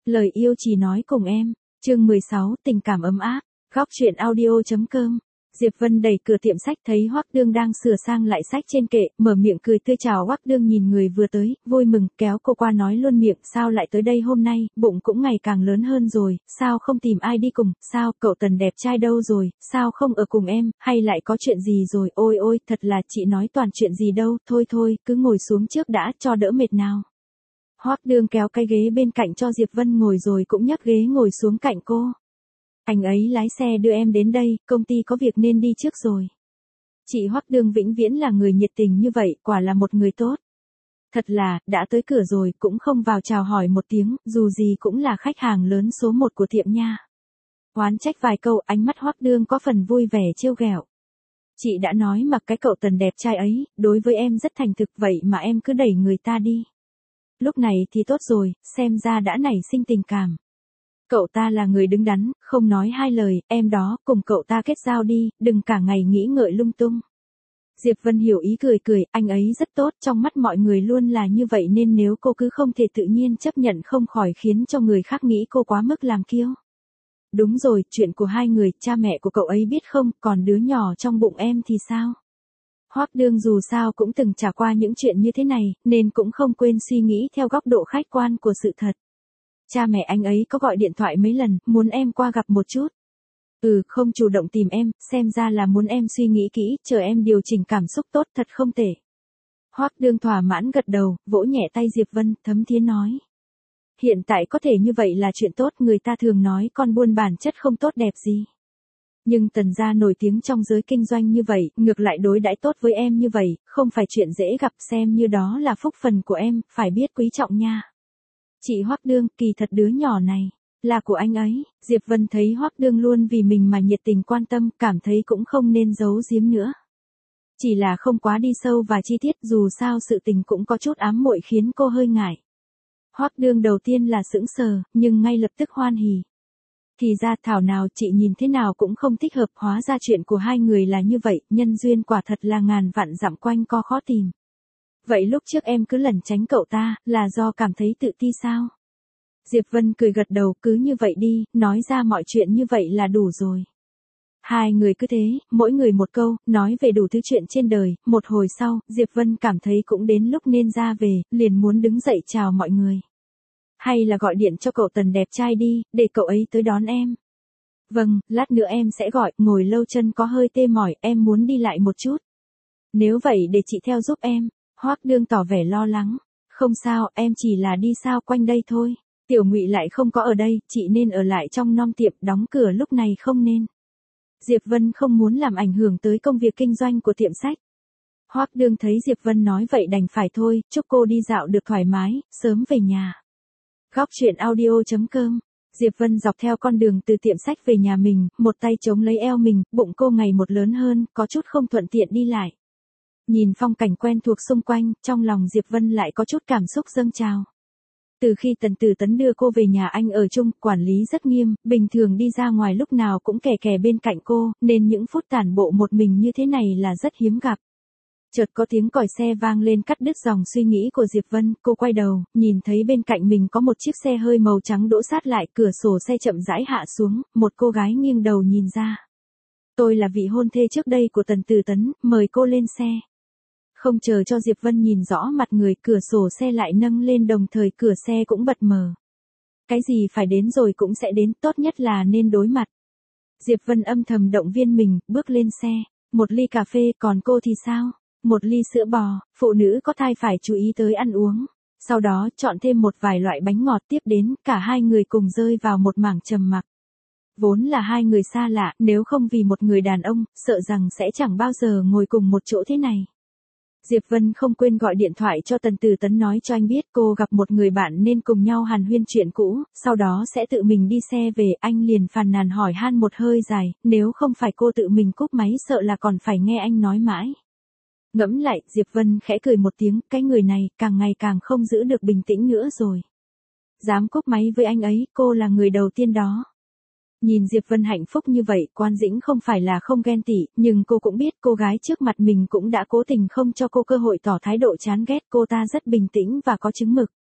Lời yêu chỉ nói cùng em. Chương 16, tình cảm ấm áp. Góc truyện audio.com. Diệp Vân đẩy cửa tiệm sách thấy Hoắc Đương đang sửa sang lại sách trên kệ, mở miệng cười tươi chào Hoắc Đương nhìn người vừa tới, vui mừng, kéo cô qua nói luôn miệng, sao lại tới đây hôm nay, bụng cũng ngày càng lớn hơn rồi, sao không tìm ai đi cùng, sao, cậu Tần đẹp trai đâu rồi, sao không ở cùng em, hay lại có chuyện gì rồi, ôi ôi, thật là chị nói toàn chuyện gì đâu, thôi thôi, cứ ngồi xuống trước đã, cho đỡ mệt nào. Hoắc Đương kéo cái ghế bên cạnh cho Diệp Vân ngồi rồi cũng nhấc ghế ngồi xuống cạnh cô. Anh ấy lái xe đưa em đến đây, công ty có việc nên đi trước rồi. Chị Hoắc Đương vĩnh viễn là người nhiệt tình như vậy, quả là một người tốt. Thật là, đã tới cửa rồi, cũng không vào chào hỏi một tiếng, dù gì cũng là khách hàng lớn số 1 của tiệm nha. Oán trách vài câu, ánh mắt Hoắc Đương có phần vui vẻ trêu ghẹo. Chị đã nói mà cái cậu Tần đẹp trai ấy, đối với em rất thành thực vậy mà em cứ đẩy người ta đi. Lúc này thì tốt rồi, xem ra đã nảy sinh tình cảm. Cậu ta là người đứng đắn, không nói hai lời, em đó, cùng cậu ta kết giao đi, đừng cả ngày nghĩ ngợi lung tung. Diệp Vân hiểu ý cười cười, anh ấy rất tốt, trong mắt mọi người luôn là như vậy nên nếu cô cứ không thể tự nhiên chấp nhận không khỏi khiến cho người khác nghĩ cô quá mức làm kiêu. Đúng rồi, chuyện của hai người, cha mẹ của cậu ấy biết không, còn đứa nhỏ trong bụng em thì sao? Hoắc Đương dù sao cũng từng trải qua những chuyện như thế này, nên cũng không quên suy nghĩ theo góc độ khách quan của sự thật. Cha mẹ anh ấy có gọi điện thoại mấy lần, muốn em qua gặp một chút. Không chủ động tìm em, xem ra là muốn em suy nghĩ kỹ, chờ em điều chỉnh cảm xúc tốt, thật không tệ. Hoắc Đương thỏa mãn gật đầu, vỗ nhẹ tay Diệp Vân, thấm thía nói. Hiện tại có thể như vậy là chuyện tốt, người ta thường nói con buôn bản chất không tốt đẹp gì. Nhưng Tần gia nổi tiếng trong giới kinh doanh như vậy, ngược lại đối đãi tốt với em như vậy, không phải chuyện dễ gặp, xem như đó là phúc phần của em, phải biết quý trọng nha. Chị Hoắc Đương, kỳ thật đứa nhỏ này là của anh ấy. Diệp Vân thấy Hoắc Đương luôn vì mình mà nhiệt tình quan tâm, cảm thấy cũng không nên giấu giếm nữa. Chỉ là không quá đi sâu và chi tiết, dù sao sự tình cũng có chút ám muội khiến cô hơi ngại. Hoắc Đương đầu tiên là sững sờ, nhưng ngay lập tức hoan hỉ. Thì ra thảo nào chị nhìn thế nào cũng không thích hợp, hóa ra chuyện của hai người là như vậy, nhân duyên quả thật là ngàn vạn dặm quanh co khó tìm. Vậy lúc trước em cứ lẩn tránh cậu ta, là do cảm thấy tự ti sao? Diệp Vân cười gật đầu, cứ như vậy đi, nói ra mọi chuyện như vậy là đủ rồi. Hai người cứ thế, mỗi người một câu, nói về đủ thứ chuyện trên đời, một hồi sau, Diệp Vân cảm thấy cũng đến lúc nên ra về, liền muốn đứng dậy chào mọi người. Hay là gọi điện cho cậu Tần đẹp trai đi, để cậu ấy tới đón em. Vâng, lát nữa em sẽ gọi, ngồi lâu chân có hơi tê mỏi, em muốn đi lại một chút. Nếu vậy để chị theo giúp em. Hoắc Đương tỏ vẻ lo lắng. Không sao, em chỉ là đi sao quanh đây thôi. Tiểu Ngụy lại không có ở đây, chị nên ở lại trong nom tiệm, đóng cửa lúc này không nên. Diệp Vân không muốn làm ảnh hưởng tới công việc kinh doanh của tiệm sách. Hoắc Đương thấy Diệp Vân nói vậy đành phải thôi, chúc cô đi dạo được thoải mái, sớm về nhà. Góc truyện audio.com. Diệp Vân dọc theo con đường từ tiệm sách về nhà mình, một tay chống lấy eo mình, bụng cô ngày một lớn hơn, có chút không thuận tiện đi lại. Nhìn phong cảnh quen thuộc xung quanh, trong lòng Diệp Vân lại có chút cảm xúc dâng trào. Từ khi Tần Tử Tấn đưa cô về nhà anh ở chung, quản lý rất nghiêm, bình thường đi ra ngoài lúc nào cũng kè kè bên cạnh cô, nên những phút tản bộ một mình như thế này là rất hiếm gặp. Chợt có tiếng còi xe vang lên cắt đứt dòng suy nghĩ của Diệp Vân, cô quay đầu, nhìn thấy bên cạnh mình có một chiếc xe hơi màu trắng đỗ sát lại, cửa sổ xe chậm rãi hạ xuống, một cô gái nghiêng đầu nhìn ra. Tôi là vị hôn thê trước đây của Tần Tử Tấn, mời cô lên xe. Không chờ cho Diệp Vân nhìn rõ mặt người, cửa sổ xe lại nâng lên đồng thời cửa xe cũng bật mở. Cái gì phải đến rồi cũng sẽ đến, tốt nhất là nên đối mặt. Diệp Vân âm thầm động viên mình, bước lên xe. Một ly cà phê, còn cô thì sao? Một ly sữa bò, phụ nữ có thai phải chú ý tới ăn uống. Sau đó chọn thêm một vài loại bánh ngọt, tiếp đến, cả hai người cùng rơi vào một mảng trầm mặc. Vốn là hai người xa lạ, nếu không vì một người đàn ông, sợ rằng sẽ chẳng bao giờ ngồi cùng một chỗ thế này. Diệp Vân không quên gọi điện thoại cho Tần Tử Tấn nói cho anh biết cô gặp một người bạn nên cùng nhau hàn huyên chuyện cũ, sau đó sẽ tự mình đi xe về. Anh liền phàn nàn hỏi han một hơi dài, nếu không phải cô tự mình cúp máy sợ là còn phải nghe anh nói mãi. Ngẫm lại, Diệp Vân khẽ cười một tiếng, cái người này càng ngày càng không giữ được bình tĩnh nữa rồi. Dám cúp máy với anh ấy, cô là người đầu tiên đó. Nhìn Diệp Vân hạnh phúc như vậy, Quan Dĩnh không phải là không ghen tị, nhưng cô cũng biết cô gái trước mặt mình cũng đã cố tình không cho cô cơ hội tỏ thái độ chán ghét, cô ta rất bình tĩnh và có chứng mực.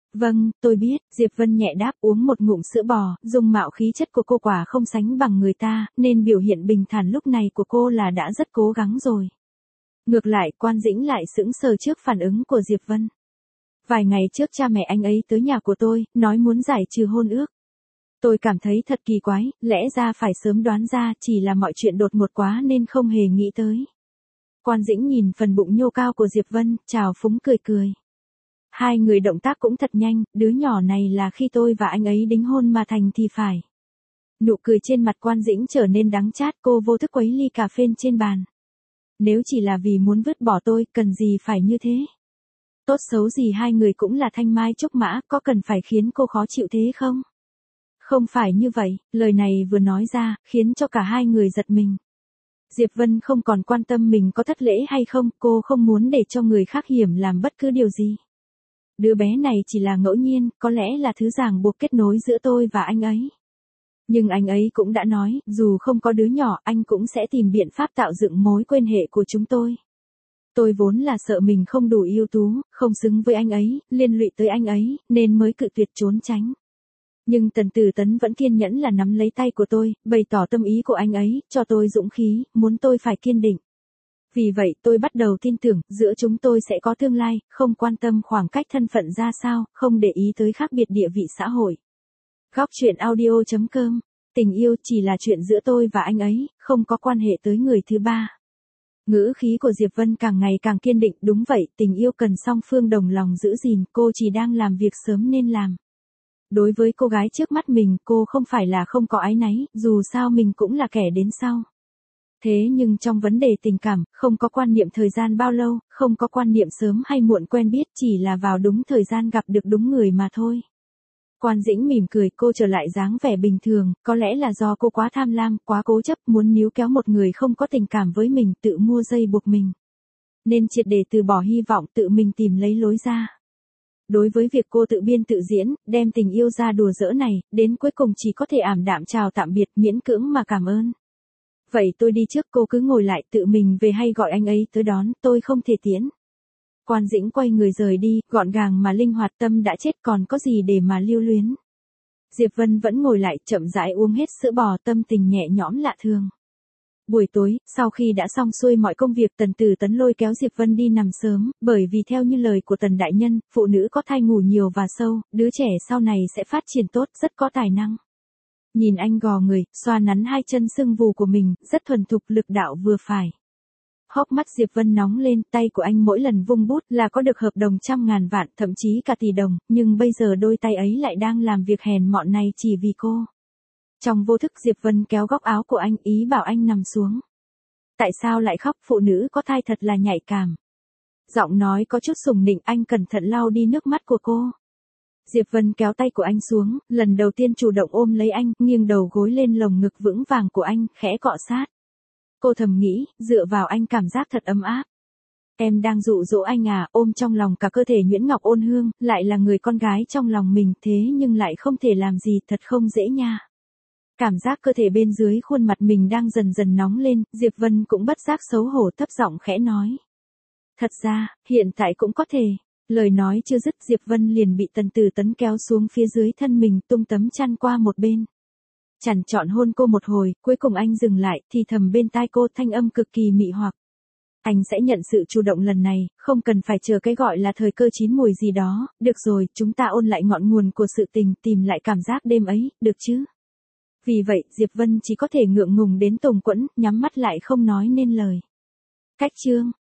Vâng, tôi biết, Diệp Vân nhẹ đáp uống một ngụm sữa bò, dung mạo khí chất của cô quả không sánh bằng người ta, nên biểu hiện bình thản lúc này của cô là đã rất cố gắng rồi. Ngược lại, Quan Dĩnh lại sững sờ trước phản ứng của Diệp Vân. Vài ngày trước cha mẹ anh ấy tới nhà của tôi, nói muốn giải trừ hôn ước. Tôi cảm thấy thật kỳ quái, lẽ ra phải sớm đoán ra, chỉ là mọi chuyện đột ngột quá nên không hề nghĩ tới. Quan Dĩnh nhìn phần bụng nhô cao của Diệp Vân, trào phúng cười cười. Hai người động tác cũng thật nhanh, đứa nhỏ này là khi tôi và anh ấy đính hôn mà thành thì phải. Nụ cười trên mặt Quan Dĩnh trở nên đắng chát, cô vô thức quấy ly cà phê trên bàn. Nếu chỉ là vì muốn vứt bỏ tôi, cần gì phải như thế? Tốt xấu gì hai người cũng là thanh mai trúc mã, có cần phải khiến cô khó chịu thế không? Không phải như vậy, lời này vừa nói ra, khiến cho cả hai người giật mình. Diệp Vân không còn quan tâm mình có thất lễ hay không, cô không muốn để cho người khác hiểm làm bất cứ điều gì. Đứa bé này chỉ là ngẫu nhiên, có lẽ là thứ ràng buộc kết nối giữa tôi và anh ấy. Nhưng anh ấy cũng đã nói, dù không có đứa nhỏ, anh cũng sẽ tìm biện pháp tạo dựng mối quan hệ của chúng tôi. Tôi vốn là sợ mình không đủ ưu tú, không xứng với anh ấy, liên lụy tới anh ấy, nên mới cự tuyệt trốn tránh. Nhưng Tần Tử Tấn vẫn kiên nhẫn là nắm lấy tay của tôi, bày tỏ tâm ý của anh ấy, cho tôi dũng khí, muốn tôi phải kiên định. Vì vậy tôi bắt đầu tin tưởng, giữa chúng tôi sẽ có tương lai, không quan tâm khoảng cách thân phận ra sao, không để ý tới khác biệt địa vị xã hội. Góc truyện audio.com. Tình yêu chỉ là chuyện giữa tôi và anh ấy, không có quan hệ tới người thứ ba. Ngữ khí của Diệp Vân càng ngày càng kiên định, đúng vậy, tình yêu cần song phương đồng lòng giữ gìn, cô chỉ đang làm việc sớm nên làm. Đối với cô gái trước mắt mình, cô không phải là không có áy náy, dù sao mình cũng là kẻ đến sau. Thế nhưng trong vấn đề tình cảm, không có quan niệm thời gian bao lâu, không có quan niệm sớm hay muộn quen biết, chỉ là vào đúng thời gian gặp được đúng người mà thôi. Quan Dĩnh mỉm cười, cô trở lại dáng vẻ bình thường, có lẽ là do cô quá tham lam, quá cố chấp, muốn níu kéo một người không có tình cảm với mình, tự mua dây buộc mình. Nên triệt để từ bỏ hy vọng, tự mình tìm lấy lối ra. Đối với việc cô tự biên tự diễn, đem tình yêu ra đùa giỡn này, đến cuối cùng chỉ có thể ảm đạm chào tạm biệt, miễn cưỡng mà cảm ơn. Vậy tôi đi trước, cô cứ ngồi lại, tự mình về hay gọi anh ấy tới đón, tôi không thể tiễn. Quan Dĩnh quay người rời đi, gọn gàng mà linh hoạt, tâm đã chết còn có gì để mà lưu luyến. Diệp Vân vẫn ngồi lại, chậm rãi uống hết sữa bò, tâm tình nhẹ nhõm lạ thường. Buổi tối, sau khi đã xong xuôi mọi công việc, Tần Tử Tấn lôi kéo Diệp Vân đi nằm sớm, bởi vì theo như lời của Tần Đại Nhân, phụ nữ có thai ngủ nhiều và sâu, đứa trẻ sau này sẽ phát triển tốt, rất có tài năng. Nhìn anh gò người, xoa nắn hai chân sưng vù của mình, rất thuần thục, lực đạo vừa phải. Hốc mắt Diệp Vân nóng lên, tay của anh mỗi lần vung bút là có được hợp đồng trăm ngàn vạn, thậm chí cả tỷ đồng, nhưng bây giờ đôi tay ấy lại đang làm việc hèn mọn này chỉ vì cô. Trong vô thức Diệp Vân kéo góc áo của anh, ý bảo anh nằm xuống. Tại sao lại khóc, phụ nữ có thai thật là nhạy cảm. Giọng nói có chút sùng nịnh, anh cẩn thận lau đi nước mắt của cô. Diệp Vân kéo tay của anh xuống, lần đầu tiên chủ động ôm lấy anh, nghiêng đầu gối lên lồng ngực vững vàng của anh, khẽ cọ sát. Cô thầm nghĩ, dựa vào anh cảm giác thật ấm áp. Em đang dụ dỗ anh à, ôm trong lòng cả cơ thể nhuyễn ngọc ôn hương, lại là người con gái trong lòng mình, thế nhưng lại không thể làm gì, thật không dễ nha. Cảm giác cơ thể bên dưới khuôn mặt mình đang dần dần nóng lên, Diệp Vân cũng bất giác xấu hổ thấp giọng khẽ nói. Thật ra, hiện tại cũng có thể. Lời nói chưa dứt, Diệp Vân liền bị Tần Tử Tấn kéo xuống phía dưới thân mình, tung tấm chăn qua một bên. Chằn chọn hôn cô một hồi, cuối cùng anh dừng lại, thì thầm bên tai cô, thanh âm cực kỳ mị hoặc. Anh sẽ nhận sự chủ động lần này, không cần phải chờ cái gọi là thời cơ chín mùi gì đó, được rồi, chúng ta ôn lại ngọn nguồn của sự tình, tìm lại cảm giác đêm ấy, được chứ? Vì vậy, Diệp Vân chỉ có thể ngượng ngùng đến tùng quẫn, nhắm mắt lại không nói nên lời. Cách chương